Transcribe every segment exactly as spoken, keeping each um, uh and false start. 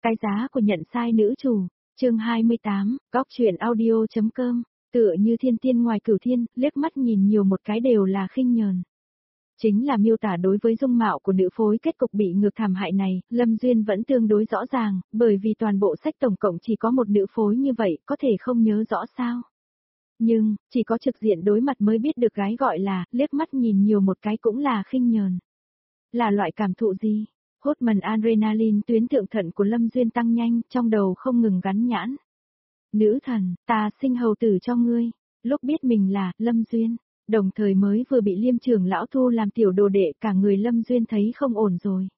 Cái giá của nhận sai nữ chủ, chương hai mươi tám, góc truyện audio.com, tựa như thiên tiên ngoài cửu thiên, liếc mắt nhìn nhiều một cái đều là khinh nhờn. Chính là miêu tả đối với dung mạo của nữ phối kết cục bị ngược thảm hại này, Lâm Duyên vẫn tương đối rõ ràng, bởi vì toàn bộ sách tổng cộng chỉ có một nữ phối như vậy, có thể không nhớ rõ sao. Nhưng, chỉ có trực diện đối mặt mới biết được gái gọi là, liếc mắt nhìn nhiều một cái cũng là khinh nhờn. Là loại cảm thụ gì? Hốt mần adrenaline tuyến thượng thận của Lâm Duyên tăng nhanh, trong đầu không ngừng gắn nhãn. Nữ thần, ta sinh hầu tử cho ngươi. Lúc biết mình là Lâm Duyên, đồng thời mới vừa bị Liêm trưởng lão thu làm tiểu đồ đệ, cả người Lâm Duyên thấy không ổn rồi.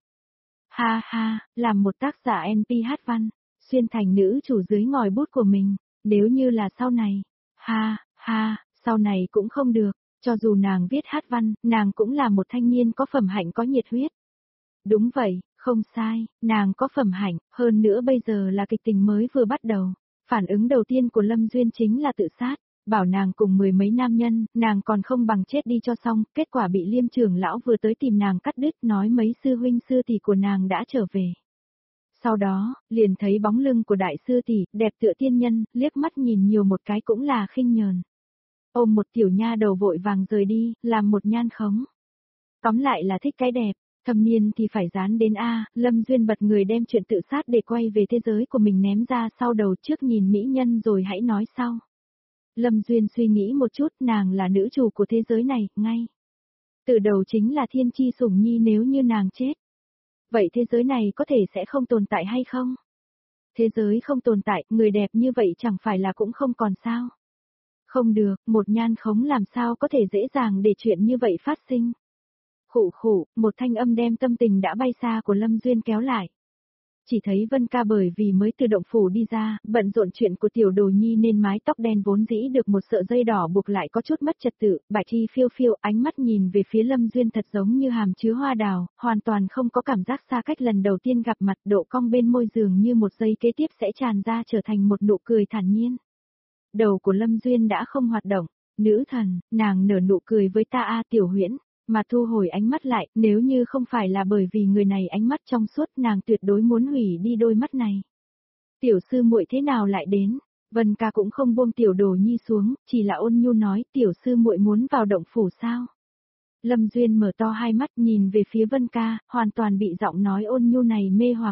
Ha ha, làm một tác giả en pê hát văn, xuyên thành nữ chủ dưới ngòi bút của mình, nếu như là sau này. Ha, ha, sau này cũng không được, cho dù nàng viết hát văn, nàng cũng là một thanh niên có phẩm hạnh có nhiệt huyết. Đúng vậy, không sai, nàng có phẩm hạnh, hơn nữa bây giờ là kịch tình mới vừa bắt đầu. Phản ứng đầu tiên của Lâm Duyên chính là tự sát, bảo nàng cùng mười mấy nam nhân, nàng còn không bằng chết đi cho xong, kết quả bị Liêm trưởng lão vừa tới tìm nàng cắt đứt nói mấy sư huynh sư tỷ của nàng đã trở về. Sau đó, liền thấy bóng lưng của đại sư tỷ, đẹp tựa tiên nhân, liếc mắt nhìn nhiều một cái cũng là khinh nhờn. Ôm một tiểu nha đầu vội vàng rời đi, làm một nhan khống. Tóm lại là thích cái đẹp. Thâm niên thì phải dán đến A, Lâm Duyên bật người đem chuyện tự sát để quay về thế giới của mình ném ra sau đầu trước nhìn mỹ nhân rồi hãy nói sau. Lâm Duyên suy nghĩ một chút, nàng là nữ chủ của thế giới này, ngay. Từ đầu chính là thiên chi sủng nhi nếu như nàng chết. Vậy thế giới này có thể sẽ không tồn tại hay không? Thế giới không tồn tại, người đẹp như vậy chẳng phải là cũng không còn sao? Không được, một nhan khống làm sao có thể dễ dàng để chuyện như vậy phát sinh? Khụ khụ, một thanh âm đem tâm tình đã bay xa của Lâm Duyên kéo lại. Chỉ thấy Vân Ca bởi vì mới từ động phủ đi ra, bận rộn chuyện của tiểu đồ nhi nên mái tóc đen vốn dĩ được một sợi dây đỏ buộc lại có chút mất trật tự, bạch chi phiêu phiêu, ánh mắt nhìn về phía Lâm Duyên thật giống như hàm chứa hoa đào, hoàn toàn không có cảm giác xa cách lần đầu tiên gặp mặt, độ cong bên môi dường như một giây kế tiếp sẽ tràn ra trở thành một nụ cười thản nhiên. Đầu của Lâm Duyên đã không hoạt động, nữ thần, nàng nở nụ cười với ta a Tiểu Huyễn. Mà thu hồi ánh mắt lại, nếu như không phải là bởi vì người này ánh mắt trong suốt, nàng tuyệt đối muốn hủy đi đôi mắt này. Tiểu sư muội thế nào lại đến? Vân Ca cũng không buông tiểu đồ nhi xuống, chỉ là ôn nhu nói tiểu sư muội muốn vào động phủ sao? Lâm Duyên mở to hai mắt nhìn về phía Vân Ca, hoàn toàn bị giọng nói ôn nhu này mê hoặc.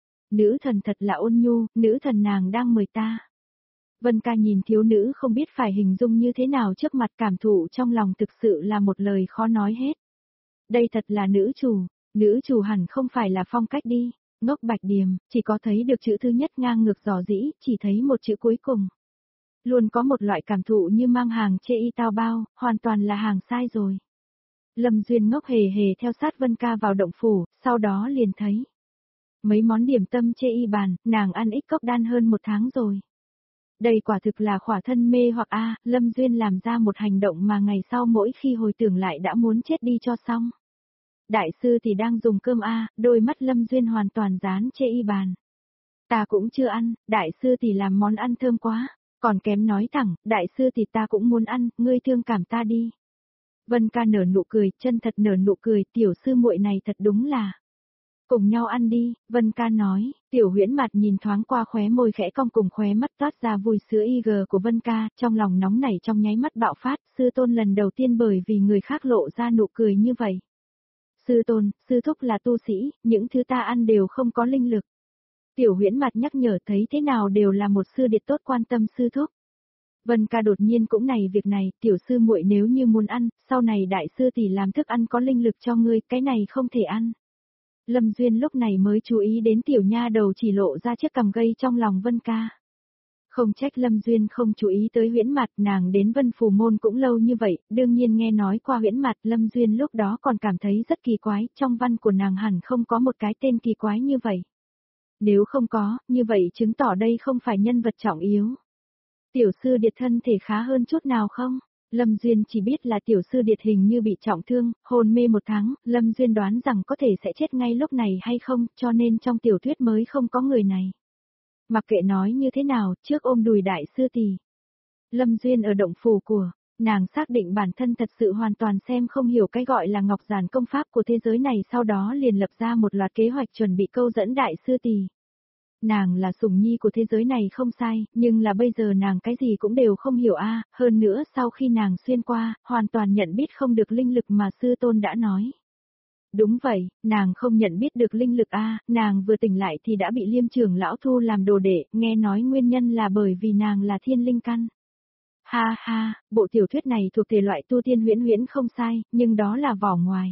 Nữ thần thật là ôn nhu, nữ thần nàng đang mời ta. Vân Ca nhìn thiếu nữ không biết phải hình dung như thế nào trước mặt, cảm thụ trong lòng thực sự là một lời khó nói hết. Đây thật là nữ chủ, nữ chủ hẳn không phải là phong cách đi, ngốc Bạch Điềm, chỉ có thấy được chữ thứ nhất ngang ngược dò dĩ, chỉ thấy một chữ cuối cùng. Luôn có một loại cảm thụ như mang hàng chê y tao bao, hoàn toàn là hàng sai rồi. Lâm Duyên ngốc hề hề theo sát Vân Ca vào động phủ, sau đó liền thấy mấy món điểm tâm chê y bàn, nàng ăn ít cốc đan hơn một tháng rồi. Đây quả thực là khỏa thân mê hoặc a, Lâm Duyên làm ra một hành động mà ngày sau mỗi khi hồi tưởng lại đã muốn chết đi cho xong. Đại sư thì đang dùng cơm a, đôi mắt Lâm Duyên hoàn toàn dán chê y bàn. Ta cũng chưa ăn, đại sư thì làm món ăn thơm quá, còn kém nói thẳng, đại sư thì ta cũng muốn ăn, ngươi thương cảm ta đi. Vân Ca nở nụ cười, chân thật nở nụ cười, tiểu sư muội này thật đúng là. Cùng nhau ăn đi, Vân Ca nói, Tiểu Huyễn mặt nhìn thoáng qua khóe môi khẽ cong cùng khóe mắt toát ra vui sữa y gờ của Vân Ca, trong lòng nóng nảy trong nháy mắt bạo phát, sư tôn lần đầu tiên bởi vì người khác lộ ra nụ cười như vậy. Sư tôn, sư thúc là tu sĩ, những thứ ta ăn đều không có linh lực. Tiểu Huyễn mặt nhắc nhở thấy thế nào đều là một sư điệt tốt quan tâm sư thúc. Vân Ca đột nhiên cũng này việc này, tiểu sư muội nếu như muốn ăn, sau này đại sư tỷ làm thức ăn có linh lực cho ngươi, cái này không thể ăn. Lâm Duyên lúc này mới chú ý đến tiểu nha đầu chỉ lộ ra chiếc cằm gây trong lòng Vân Ca. Không trách Lâm Duyên không chú ý tới Huyễn Mặt, nàng đến Vân Phù Môn cũng lâu như vậy, đương nhiên nghe nói qua Huyễn Mặt, Lâm Duyên lúc đó còn cảm thấy rất kỳ quái, trong văn của nàng hẳn không có một cái tên kỳ quái như vậy. Nếu không có, như vậy chứng tỏ đây không phải nhân vật trọng yếu. Tiểu sư điệt thân thể khá hơn chút nào không? Lâm Duyên chỉ biết là tiểu sư điệt hình như bị trọng thương, hôn mê một tháng, Lâm Duyên đoán rằng có thể sẽ chết ngay lúc này hay không, cho nên trong tiểu thuyết mới không có người này. Mặc kệ nói như thế nào, trước ôm đùi đại sư tỷ. Lâm Duyên ở động phủ của, nàng xác định bản thân thật sự hoàn toàn xem không hiểu cái gọi là ngọc giản công pháp của thế giới này, sau đó liền lập ra một loạt kế hoạch chuẩn bị câu dẫn đại sư tỷ. Nàng là sủng nhi của thế giới này không sai, nhưng là bây giờ nàng cái gì cũng đều không hiểu a, hơn nữa sau khi nàng xuyên qua, hoàn toàn nhận biết không được linh lực mà sư tôn đã nói. Đúng vậy, nàng không nhận biết được linh lực a, nàng vừa tỉnh lại thì đã bị Liêm trưởng lão thu làm đồ đệ, nghe nói nguyên nhân là bởi vì nàng là thiên linh căn. Ha ha, bộ tiểu thuyết này thuộc thể loại tu tiên huyễn huyễn không sai, nhưng đó là vỏ ngoài.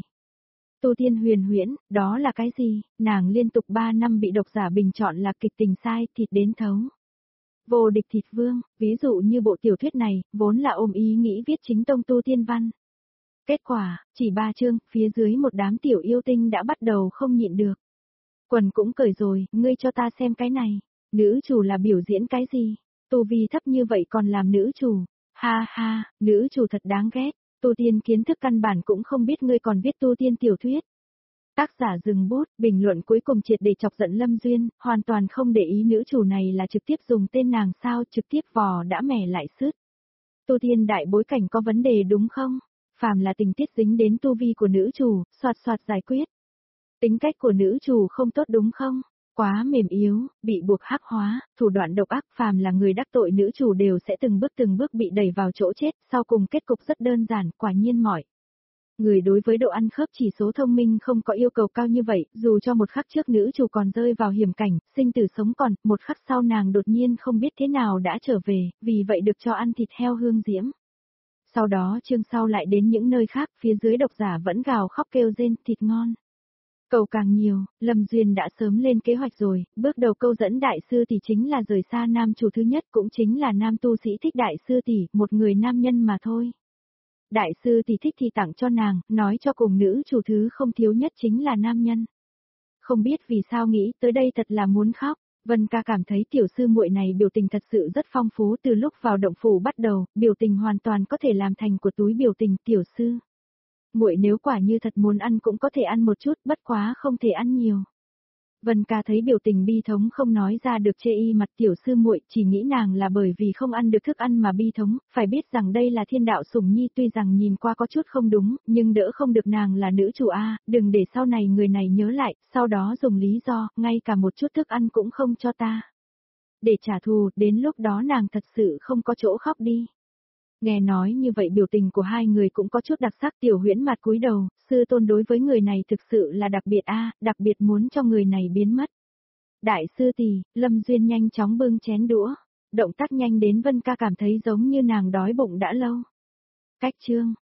Tu tiên huyền huyễn, đó là cái gì? Nàng liên tục ba năm bị độc giả bình chọn là kịch tình sai, thịt đến thấu. Vô địch thịt vương, ví dụ như bộ tiểu thuyết này, vốn là ôm ý nghĩ viết chính tông tu tiên văn. Kết quả, chỉ ba chương, phía dưới một đám tiểu yêu tinh đã bắt đầu không nhịn được. Quần cũng cởi rồi, ngươi cho ta xem cái này. Nữ chủ là biểu diễn cái gì? Tu vi thấp như vậy còn làm nữ chủ. Ha ha, nữ chủ thật đáng ghét. Tu tiên kiến thức căn bản cũng không biết ngươi còn viết tu tiên tiểu thuyết. Tác giả dừng bút, bình luận cuối cùng triệt để chọc giận Lâm Duyên, hoàn toàn không để ý nữ chủ này là trực tiếp dùng tên nàng sao, trực tiếp vò đã mẻ lại sứt. Tu tiên đại bối cảnh có vấn đề đúng không? Phàm là tình tiết dính đến tu vi của nữ chủ, soạt soạt giải quyết. Tính cách của nữ chủ không tốt đúng không? Quá mềm yếu, bị buộc hắc hóa, thủ đoạn độc ác, phàm là người đắc tội nữ chủ đều sẽ từng bước từng bước bị đẩy vào chỗ chết, sau cùng kết cục rất đơn giản, quả nhiên mọi. Người đối với độ ăn khớp chỉ số thông minh không có yêu cầu cao như vậy, dù cho một khắc trước nữ chủ còn rơi vào hiểm cảnh, sinh tử sống còn, một khắc sau nàng đột nhiên không biết thế nào đã trở về, vì vậy được cho ăn thịt heo hương diễm. Sau đó chương sau lại đến những nơi khác, phía dưới độc giả vẫn gào khóc kêu rên, thịt ngon. Cầu càng nhiều, Lâm Duyên đã sớm lên kế hoạch rồi, bước đầu câu dẫn đại sư tỷ chính là rời xa nam chủ thứ nhất cũng chính là nam tu sĩ thích đại sư tỷ, một người nam nhân mà thôi. Đại sư tỷ thích thì tặng cho nàng, nói cho cùng nữ chủ thứ không thiếu nhất chính là nam nhân. Không biết vì sao nghĩ tới đây thật là muốn khóc. Vân ca cảm thấy tiểu sư muội này biểu tình thật sự rất phong phú từ lúc vào động phủ bắt đầu, biểu tình hoàn toàn có thể làm thành của túi biểu tình tiểu sư. Muội nếu quả như thật muốn ăn cũng có thể ăn một chút, bất quá không thể ăn nhiều. Vân ca thấy biểu tình bi thống không nói ra được chê y mặt tiểu sư muội, chỉ nghĩ nàng là bởi vì không ăn được thức ăn mà bi thống, phải biết rằng đây là thiên đạo sủng nhi tuy rằng nhìn qua có chút không đúng, nhưng đỡ không được nàng là nữ chủ a, đừng để sau này người này nhớ lại, sau đó dùng lý do, ngay cả một chút thức ăn cũng không cho ta. Để trả thù, đến lúc đó nàng thật sự không có chỗ khóc đi. Nghe nói như vậy biểu tình của hai người cũng có chút đặc sắc, tiểu huyễn mặt cúi đầu, sư tôn đối với người này thực sự là đặc biệt a, đặc biệt muốn cho người này biến mất. Đại sư tỷ, Lâm Duyên nhanh chóng bưng chén đũa, động tác nhanh đến Vân ca cảm thấy giống như nàng đói bụng đã lâu. Cách chương,